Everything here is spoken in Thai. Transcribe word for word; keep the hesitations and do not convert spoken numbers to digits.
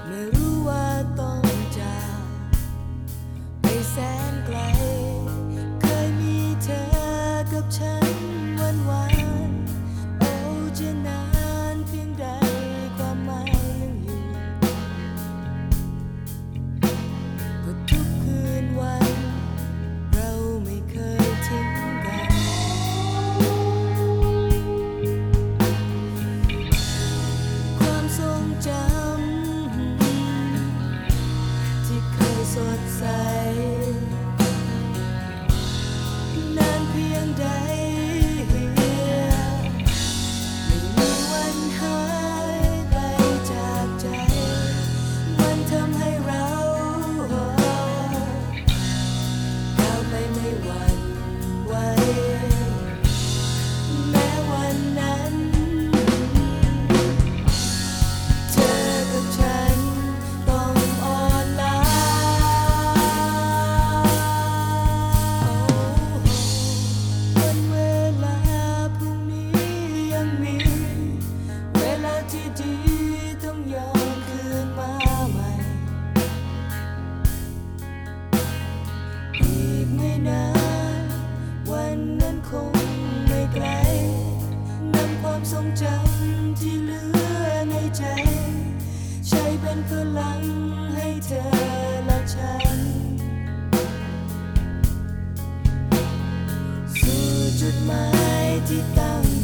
เมื่อรู้ว่าต้องจากไปแสนไกลเคยมีเธอกับฉันวันวานโอ้จะนานเพียงใดความหมายยังอยู่ก็ทุกคืนวันเราไม่เคยทิ้งกันความทรงจำที่เคยสดใสนานเพียงใดไม่มีวันหายไปจากใจมันทำให้เราก้าวไปไม่หวั่นไหวแม้วันนั้นเธอกับฉันต้องอ่อนล้าวันเวลาพรุ่งนี้ยังมีเวลาที่ดีต้องย้อนคืนมาใหม่อีกไม่นานวันนั้นคงไม่ไกลนำความทรงจำที่เหลือในใจใช้เป็นพลังให้เธอและฉันสู่จุดหมายที่ตั้ง